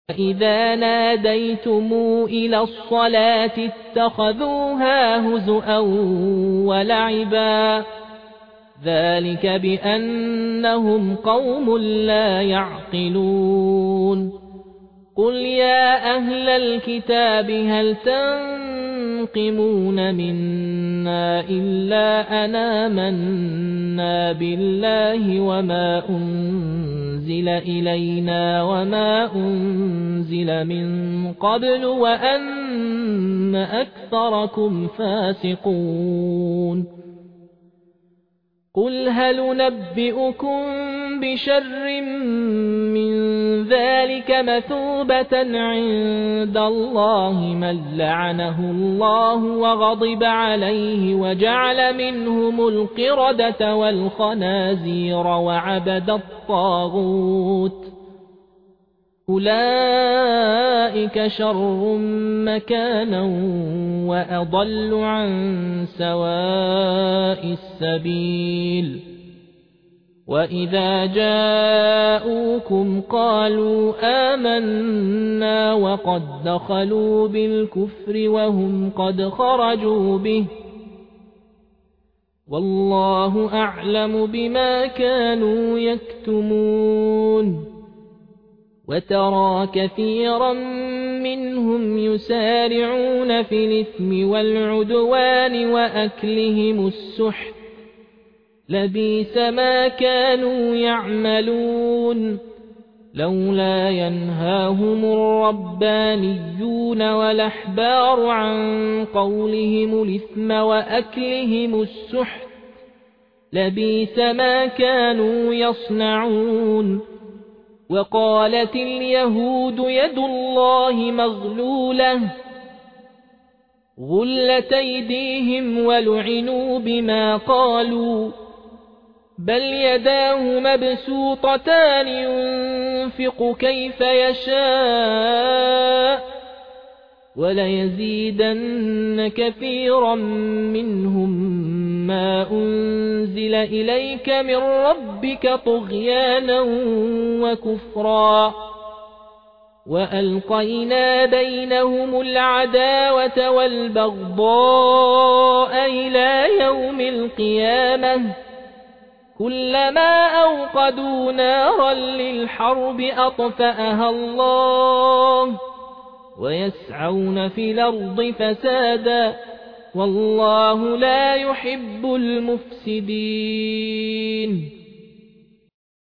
إذا ناديتم إلى الصلاة اتخذوها هزؤا ولعبا ذلك بأنهم قوم لا يعقلون قل يا أهل الكتاب هل تنقمون منا إلا أن آمنا بالله وما أنزل إلينا وما أنزل من قبل وأن أكثركم فاسقون قل هل ننبئكم بشر من ذلك مثوبة عند الله من لعنه الله وغضب عليه وجعل منهم القردة والخنازير وعبد الطاغوت أولئك شر مكانا وأضل عن سواء السبيل وإذا جاءوكم قالوا آمنا وقد دخلوا بالكفر وهم قد خرجوا به والله أعلم بما كانوا يكتمون وترى كثيرا منهم يسارعون في الإثم والعدوان وأكلهم السحت لبئس ما كانوا يعملون لولا ينهاهم الربانيون والأحبار عن قولهم الإثم وأكلهم السحت لبئس ما كانوا يصنعون وقالت اليهود يد الله مغلولة غلت أيديهم ولعنوا بما قالوا بل يداه مبسوطتان ينفق كيف يشاء وليزيدن كثيرا منهم ما أنزل إليك من ربك طغيانا وكفرا وألقينا بينهم العداوة والبغضاء إلى يوم القيامة كلما أوقدوا نارا للحرب أطفأها الله ويسعون في الأرض فسادا والله لا يحب المفسدين